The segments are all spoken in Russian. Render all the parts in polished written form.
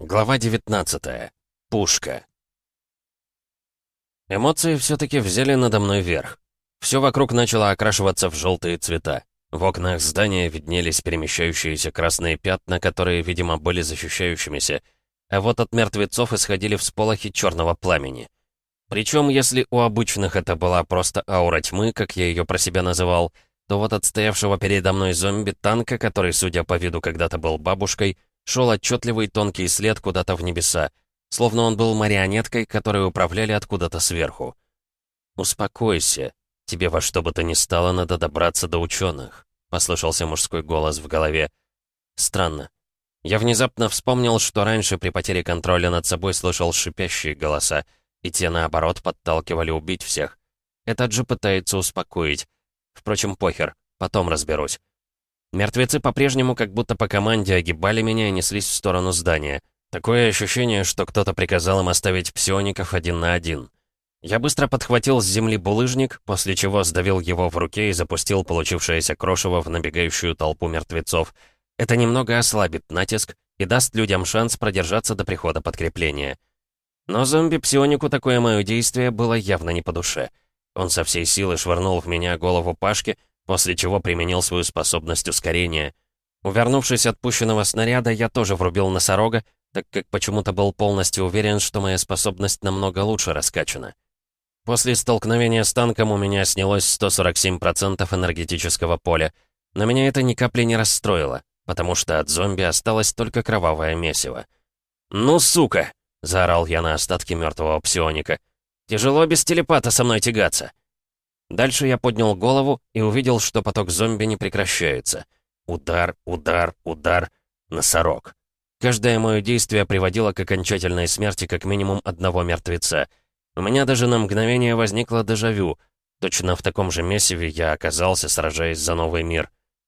Глава 19. Пушка. Эмоции все-таки взяли надо мной верх. Все вокруг начало окрашиваться в желтые цвета. В окнах здания виднелись перемещающиеся красные пятна, которые, видимо, были защищающимися. А вот от мертвецов исходили всполохи черного пламени. Причем, если у обычных это была просто аура тьмы, как я ее про себя называл, то вот от стоявшего передо мной зомби-танка, который, судя по виду, когда-то был бабушкой, шел отчетливый тонкий след куда-то в небеса, словно он был марионеткой, которой управляли откуда-то сверху. «Успокойся. Тебе во что бы то ни стало надо добраться до ученых», — послышался мужской голос в голове. Странно. Я внезапно вспомнил, что раньше при потере контроля над собой слышал шипящие голоса, и те, наоборот, подталкивали убить всех. Этот же пытается успокоить. Впрочем, похер, потом разберусь. Мертвецы по-прежнему как будто по команде огибали меня и неслись в сторону здания. Такое ощущение, что кто-то приказал им оставить псиоников 1 на 1. Я быстро подхватил с земли булыжник, после чего сдавил его в руке и запустил получившееся крошево в набегающую толпу мертвецов. Это немного ослабит натиск и даст людям шанс продержаться до прихода подкрепления. Но зомби-псионику такое мое действие было явно не по душе. Он со всей силы швырнул в меня голову Пашки, после чего применил свою способность ускорения. Увернувшись от пущенного снаряда, я тоже врубил носорога, так как почему-то был полностью уверен, что моя способность намного лучше раскачана. После столкновения с танком у меня снялось 147% энергетического поля, но меня это ни капли не расстроило, потому что от зомби осталось только кровавое месиво. «Ну, сука!» — заорал я на остатки мертвого псионика. «Тяжело без телепата со мной тягаться!» Дальше я поднял голову и увидел, что поток зомби не прекращается. Удар, удар, удар. Носорог. Каждое мое действие приводило к окончательной смерти как минимум одного мертвеца. У меня даже на мгновение возникло дежавю. Точно в таком же месиве я оказался, сражаясь за новый мир.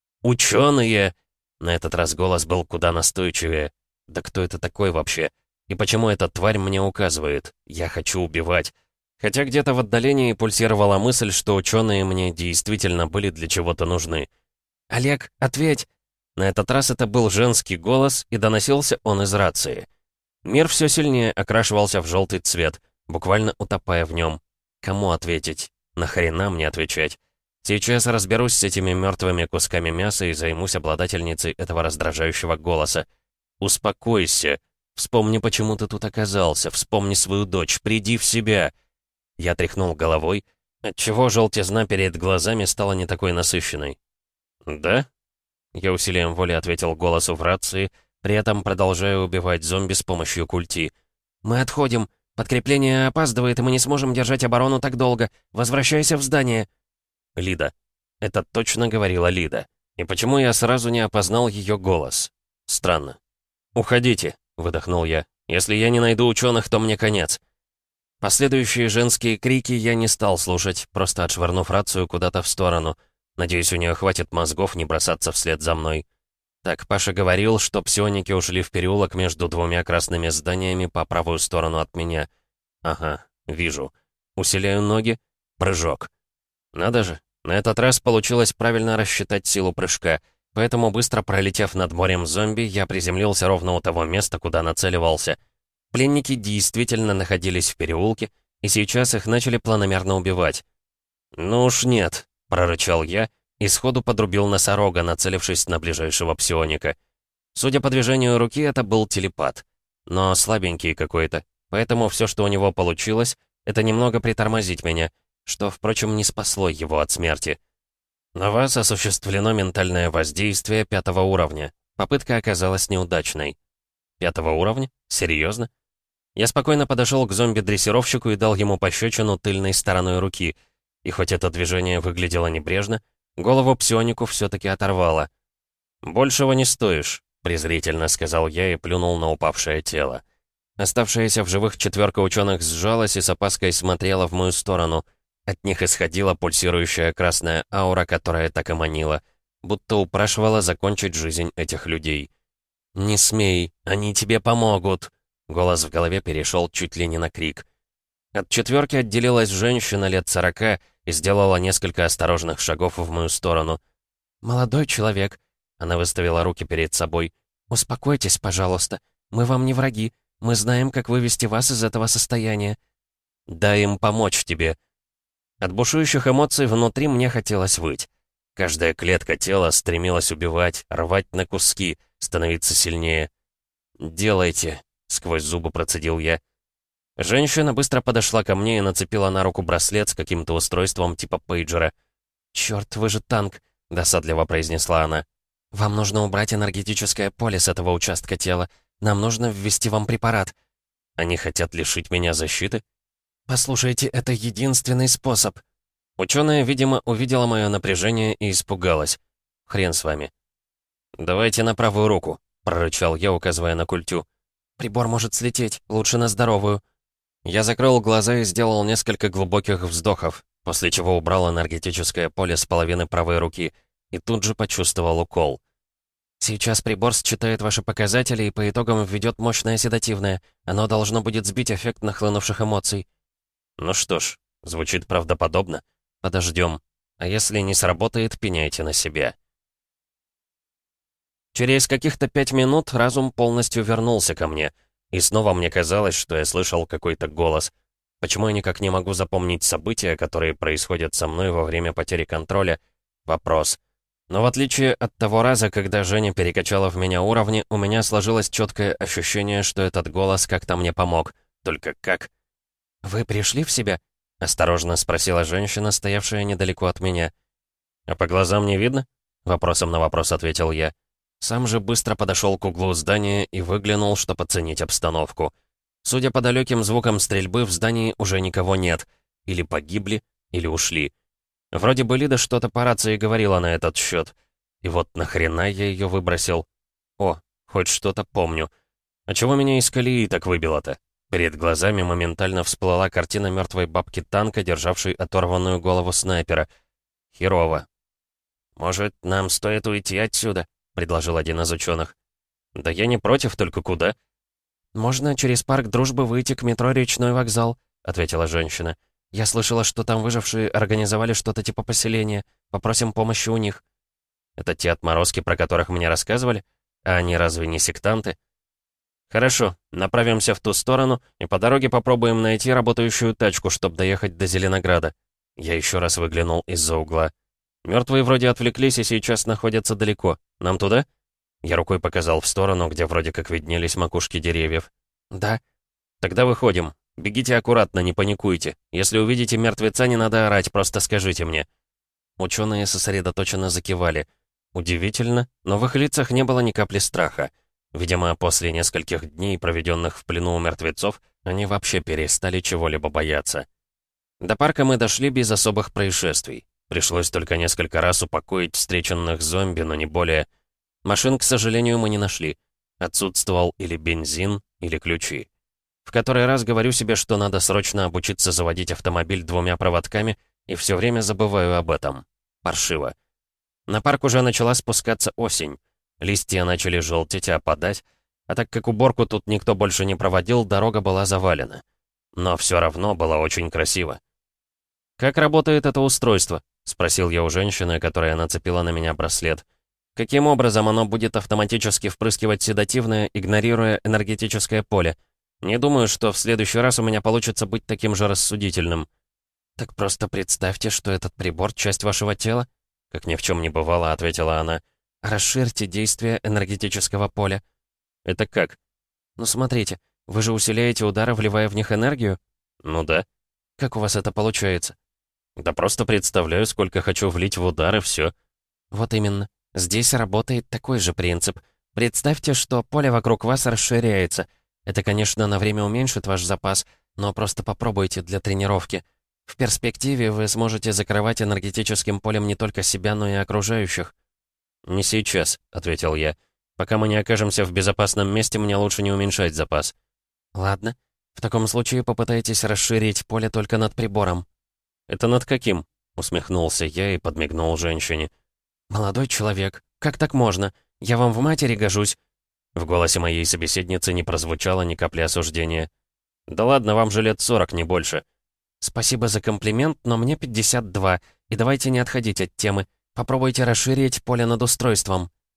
«Ученые!» На этот раз голос был куда настойчивее. «Да кто это такой вообще? И почему эта тварь мне указывает? Я хочу убивать». Хотя где-то в отдалении пульсировала мысль, что ученые мне действительно были для чего-то нужны. «Олег, ответь!» На этот раз это был женский голос, и доносился он из рации. Мир все сильнее окрашивался в желтый цвет, буквально утопая в нем. Кому ответить? Нахрена мне отвечать? Сейчас разберусь с этими мертвыми кусками мяса и займусь обладательницей этого раздражающего голоса. «Успокойся! Вспомни, почему ты тут оказался, вспомни свою дочь, приди в себя!» Я тряхнул головой, отчего желтизна перед глазами стала не такой насыщенной. «Да?» Я усилием воли ответил голосу в рации, при этом продолжая убивать зомби с помощью культи. «Мы отходим. Подкрепление опаздывает, и мы не сможем держать оборону так долго. Возвращайся в здание». Лида. Это точно говорила Лида. И почему я сразу не опознал ее голос? Странно. «Уходите», — выдохнул я. «Если я не найду ученых, то мне конец». Последующие женские крики я не стал слушать, просто отшвырнув рацию куда-то в сторону. Надеюсь, у нее хватит мозгов не бросаться вслед за мной. Так, Паша говорил, что псионики ушли в переулок между двумя красными зданиями по правую сторону от меня. Ага, вижу. Усиляю ноги. Прыжок. Надо же, на этот раз получилось правильно рассчитать силу прыжка, поэтому, быстро пролетев над морем зомби, я приземлился ровно у того места, куда нацеливался. Пленники действительно находились в переулке, и сейчас их начали планомерно убивать. «Ну уж нет», — прорычал я, и сходу подрубил носорога, нацелившись на ближайшего псионика. Судя по движению руки, это был телепат. Но слабенький какой-то, поэтому все, что у него получилось, это немного притормозить меня, что, впрочем, не спасло его от смерти. На вас осуществлено ментальное воздействие 5-го уровня. Попытка оказалась неудачной. 5-го уровня? Серьезно? Я спокойно подошел к зомби-дрессировщику и дал ему пощечину тыльной стороной руки. И хоть это движение выглядело небрежно, голову псионику все-таки оторвало. «Большего не стоишь», — презрительно сказал я и плюнул на упавшее тело. Оставшаяся в живых 4 ученых сжалась и с опаской смотрела в мою сторону. От них исходила пульсирующая красная аура, которая так и манила, будто упрашивала закончить жизнь этих людей. «Не смей, они тебе помогут!» Голос в голове перешел чуть ли не на крик. От 4 отделилась женщина лет 40 и сделала несколько осторожных шагов в мою сторону. «Молодой человек», — она выставила руки перед собой, — «успокойтесь, пожалуйста. Мы вам не враги. Мы знаем, как вывести вас из этого состояния». «Дай им помочь тебе». От бушующих эмоций внутри мне хотелось выть. Каждая клетка тела стремилась убивать, рвать на куски, становиться сильнее. «Делайте», — сквозь зубы процедил я. Женщина быстро подошла ко мне и нацепила на руку браслет с каким-то устройством типа пейджера. «Чёрт, вы же танк», — досадливо произнесла она. «Вам нужно убрать энергетическое поле с этого участка тела. Нам нужно ввести вам препарат». «Они хотят лишить меня защиты?» «Послушайте, это единственный способ». Ученая, видимо, увидела мое напряжение и испугалась. «Хрен с вами». «Давайте на правую руку», — прорычал я, указывая на культю. «Прибор может слететь. Лучше на здоровую». Я закрыл глаза и сделал несколько глубоких вздохов, после чего убрал энергетическое поле с половины правой руки и тут же почувствовал укол. «Сейчас прибор считает ваши показатели и по итогам введет мощное седативное. Оно должно будет сбить эффект нахлынувших эмоций». «Ну что ж, звучит правдоподобно. Подождем. А если не сработает, пеняйте на себя». Через каких-то 5 минут разум полностью вернулся ко мне. И снова мне казалось, что я слышал какой-то голос. Почему я никак не могу запомнить события, которые происходят со мной во время потери контроля? Вопрос. Но в отличие от того раза, когда Женя перекачала в меня уровни, у меня сложилось четкое ощущение, что этот голос как-то мне помог. Только как? «Вы пришли в себя?» — осторожно спросила женщина, стоявшая недалеко от меня. «А по глазам не видно?» — вопросом на вопрос ответил я. Сам же быстро подошел к углу здания и выглянул, чтобы оценить обстановку. Судя по далеким звукам стрельбы, в здании уже никого нет. Или погибли, или ушли. Вроде бы Лида что-то по рации говорила на этот счет. И вот нахрена я ее выбросил? О, хоть что-то помню. А чего меня из колеи так выбило-то? Перед глазами моментально всплыла картина мертвой бабки танка, державшей оторванную голову снайпера. Херово. «Может, нам стоит уйти отсюда?» — предложил один из ученых. «Да я не против, только куда?» «Можно через парк Дружбы выйти к метро «Речной вокзал», — ответила женщина. «Я слышала, что там выжившие организовали что-то типа поселения. Попросим помощи у них». «Это те отморозки, про которых мне рассказывали? А они разве не сектанты?» «Хорошо, направимся в ту сторону и по дороге попробуем найти работающую тачку, чтобы доехать до Зеленограда». Я еще раз выглянул из-за угла. Мертвые вроде отвлеклись и сейчас находятся далеко. Нам туда?» Я рукой показал в сторону, где вроде как виднелись макушки деревьев. «Да». «Тогда выходим. Бегите аккуратно, не паникуйте. Если увидите мертвеца, не надо орать, просто скажите мне». Ученые сосредоточенно закивали. Удивительно, но в их лицах не было ни капли страха. Видимо, после нескольких дней, проведенных в плену у мертвецов, они вообще перестали чего-либо бояться. До парка мы дошли без особых происшествий. Пришлось только несколько раз упокоить встреченных зомби, но не более. Машин, к сожалению, мы не нашли. Отсутствовал или бензин, или ключи. В который раз говорю себе, что надо срочно обучиться заводить автомобиль двумя проводками, и все время забываю об этом. Паршиво. На парк уже начала спускаться осень. Листья начали желтеть и опадать, а так как уборку тут никто больше не проводил, дорога была завалена. Но все равно было очень красиво. «Как работает это устройство?» — спросил я у женщины, которая нацепила на меня браслет. «Каким образом оно будет автоматически впрыскивать седативное, игнорируя энергетическое поле? Не думаю, что в следующий раз у меня получится быть таким же рассудительным». «Так просто представьте, что этот прибор — часть вашего тела», — как ни в чем не бывало, ответила она. «Расширьте действие энергетического поля». «Это как?» «Ну смотрите, вы же усиляете удары, вливая в них энергию?» «Ну да». «Как у вас это получается?» «Да просто представляю, сколько хочу влить в удар, и все». «Вот именно. Здесь работает такой же принцип. Представьте, что поле вокруг вас расширяется. Это, конечно, на время уменьшит ваш запас, но просто попробуйте для тренировки. В перспективе вы сможете закрывать энергетическим полем не только себя, но и окружающих». «Не сейчас», — ответил я. «Пока мы не окажемся в безопасном месте, мне лучше не уменьшать запас». «Ладно. В таком случае попытайтесь расширить поле только над прибором». «Это над каким?» — усмехнулся я и подмигнул женщине. «Молодой человек, как так можно? Я вам в матери гожусь». В голосе моей собеседницы не прозвучало ни капли осуждения. «Да ладно, вам же лет 40, не больше». «Спасибо за комплимент, но мне 52, и давайте не отходить от темы. Попробуйте расширить поле над устройством».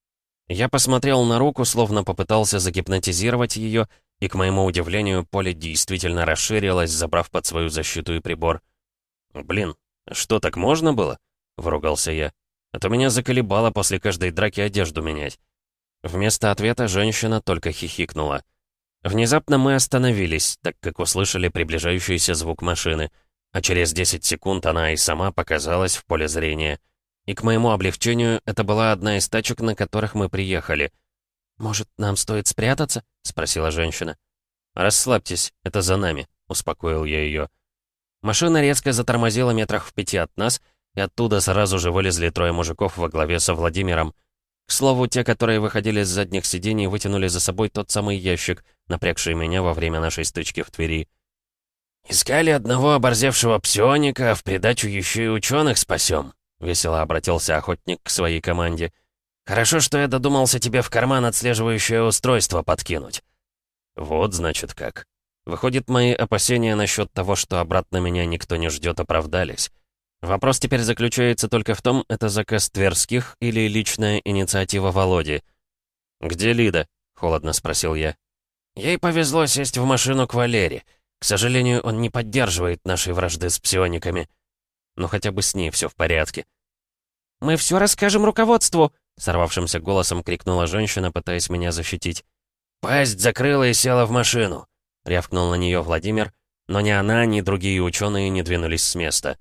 Я посмотрел на руку, словно попытался загипнотизировать ее, и, к моему удивлению, поле действительно расширилось, забрав под свою защиту и прибор. «Блин, что, так можно было?» — выругался я. «А то меня заколебало после каждой драки одежду менять». Вместо ответа женщина только хихикнула. Внезапно мы остановились, так как услышали приближающийся звук машины, а через 10 секунд она и сама показалась в поле зрения. И к моему облегчению, это была одна из тачек, на которых мы приехали. «Может, нам стоит спрятаться?» — спросила женщина. «Расслабьтесь, это за нами», — успокоил я ее. Машина резко затормозила метрах в 5 от нас, и оттуда сразу же вылезли 3 мужиков во главе со Владимиром. К слову, те, которые выходили с задних сидений, вытянули за собой тот самый ящик, напрягший меня во время нашей стычки в Твери. «Искали одного оборзевшего псионика, а в придачу еще и ученых спасем», — весело обратился охотник к своей команде. «Хорошо, что я додумался тебе в карман отслеживающее устройство подкинуть». «Вот, значит, как. Выходит, мои опасения насчет того, что обратно меня никто не ждет, оправдались. Вопрос теперь заключается только в том, это заказ Тверских или личная инициатива Володи». «Где Лида?» — холодно спросил я. «Ей повезло сесть в машину к Валере. К сожалению, он не поддерживает нашей вражды с псиониками. Но хотя бы с ней все в порядке». «Мы все расскажем руководству!» — сорвавшимся голосом крикнула женщина, пытаясь меня защитить. «Пасть закрыла и села в машину!» — рявкнул на нее Владимир, но ни она, ни другие ученые не двинулись с места.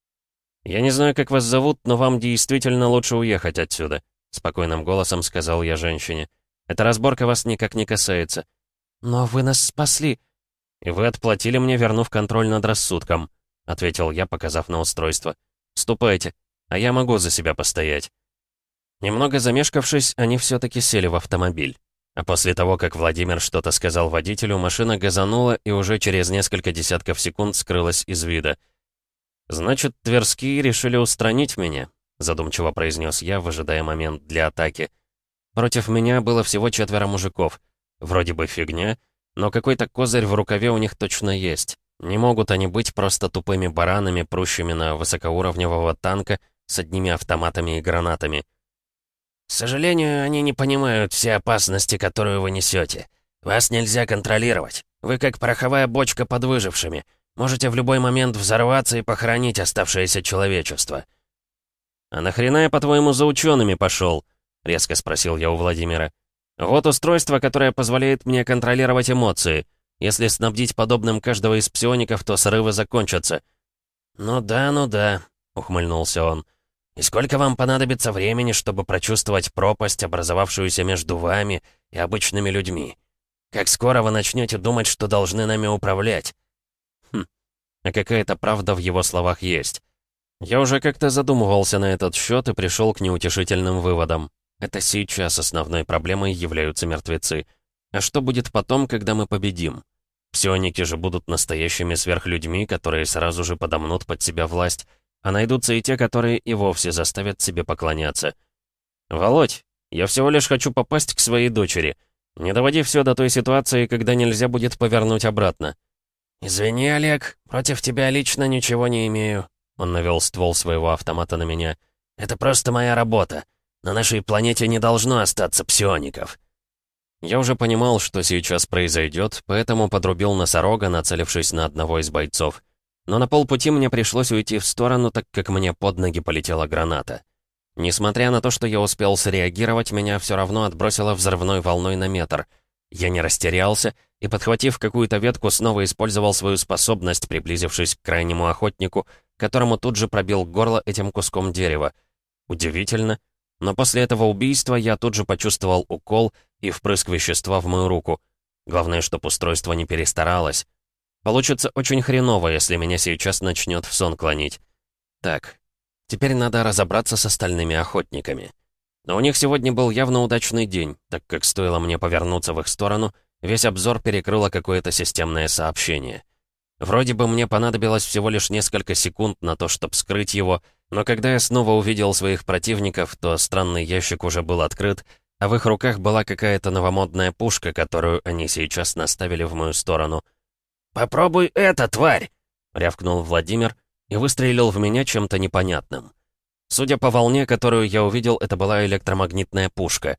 «Я не знаю, как вас зовут, но вам действительно лучше уехать отсюда», — спокойным голосом сказал я женщине. «Эта разборка вас никак не касается». «Но вы нас спасли». «И вы отплатили мне, вернув контроль над рассудком», — ответил я, показав на устройство. «Ступайте, а я могу за себя постоять». Немного замешкавшись, они все-таки сели в автомобиль. А после того, как Владимир что-то сказал водителю, машина газанула и уже через несколько десятков секунд скрылась из вида. «Значит, Тверские решили устранить меня», — задумчиво произнес я, выжидая момент для атаки. Против меня было всего 4 мужиков. Вроде бы фигня, но какой-то козырь в рукаве у них точно есть. Не могут они быть просто тупыми баранами, прущими на высокоуровневого танка с одними автоматами и гранатами. «К сожалению, они не понимают все опасности, которую вы несете. Вас нельзя контролировать. Вы как пороховая бочка под выжившими. Можете в любой момент взорваться и похоронить оставшееся человечество». «А нахрена я, по-твоему, за учеными пошел?» — резко спросил я у Владимира. «Вот устройство, которое позволяет мне контролировать эмоции. Если снабдить подобным каждого из псиоников, то срывы закончатся». «Ну да», — ухмыльнулся он. «И сколько вам понадобится времени, чтобы прочувствовать пропасть, образовавшуюся между вами и обычными людьми? Как скоро вы начнете думать, что должны нами управлять?» А какая-то правда в его словах есть. Я уже как-то задумывался на этот счет и пришел к неутешительным выводам. Это сейчас основной проблемой являются мертвецы. А что будет потом, когда мы победим? Псионики же будут настоящими сверхлюдьми, которые сразу же подомнут под себя власть, а найдутся и те, которые и вовсе заставят себе поклоняться. «Володь, я всего лишь хочу попасть к своей дочери. Не доводи все до той ситуации, когда нельзя будет повернуть обратно». «Извини, Олег, против тебя лично ничего не имею». Он навел ствол своего автомата на меня. «Это просто моя работа. На нашей планете не должно остаться псиоников». Я уже понимал, что сейчас произойдет, поэтому подрубил носорога, нацелившись на одного из бойцов. Но на полпути мне пришлось уйти в сторону, так как мне под ноги полетела граната. Несмотря на то, что я успел среагировать, меня все равно отбросило взрывной волной на метр. Я не растерялся и, подхватив какую-то ветку, снова использовал свою способность, приблизившись к крайнему охотнику, которому тут же пробил горло этим куском дерева. Удивительно, но после этого убийства я тут же почувствовал укол и впрыск вещества в мою руку. Главное, чтоб устройство не перестаралось. Получится очень хреново, если меня сейчас начнет в сон клонить. Так, теперь надо разобраться с остальными охотниками. Но у них сегодня был явно удачный день, так как стоило мне повернуться в их сторону, весь обзор перекрыло какое-то системное сообщение. Вроде бы мне понадобилось всего лишь несколько секунд на то, чтобы скрыть его, но когда я снова увидел своих противников, то странный ящик уже был открыт, а в их руках была какая-то новомодная пушка, которую они сейчас наставили в мою сторону. «Попробуй это, тварь!» — рявкнул Владимир и выстрелил в меня чем-то непонятным. Судя по волне, которую я увидел, это была электромагнитная пушка.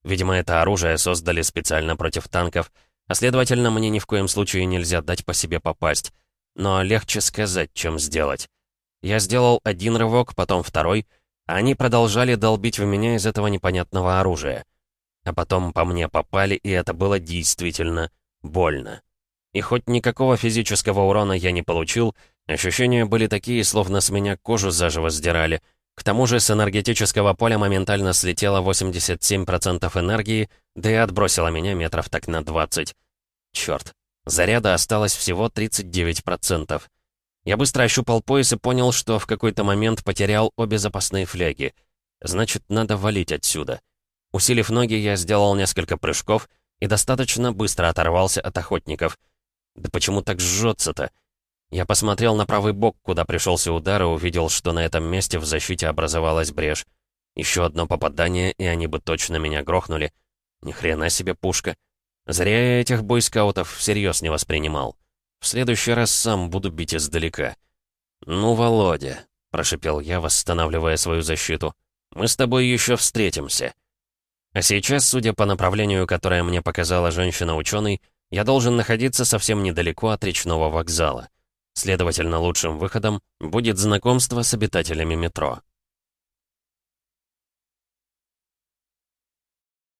Видимо, это оружие создали специально против танков, а следовательно, мне ни в коем случае нельзя дать по себе попасть. Но легче сказать, чем сделать. Я сделал один рывок, потом второй, а они продолжали долбить в меня из этого непонятного оружия. А потом по мне попали, и это было действительно больно. И хоть никакого физического урона я не получил, ощущения были такие, словно с меня кожу заживо сдирали. К тому же с энергетического поля моментально слетело 87% энергии, да и отбросило меня метров так на 20. Чёрт, заряда осталось всего 39%. Я быстро ощупал пояс и понял, что в какой-то момент потерял обе запасные фляги. Значит, надо валить отсюда. Усилив ноги, я сделал несколько прыжков и достаточно быстро оторвался от охотников. Да почему так жжется-то? Я посмотрел на правый бок, куда пришелся удар, и увидел, что на этом месте в защите образовалась брешь. Еще одно попадание, и они бы точно меня грохнули. Ни хрена себе пушка. Зря я этих бойскаутов всерьез не воспринимал. В следующий раз сам буду бить издалека. «Ну, Володя», — прошипел я, восстанавливая свою защиту, — «мы с тобой еще встретимся». А сейчас, судя по направлению, которое мне показала женщина-ученый, я должен находиться совсем недалеко от речного вокзала. Следовательно, лучшим выходом будет знакомство с обитателями метро.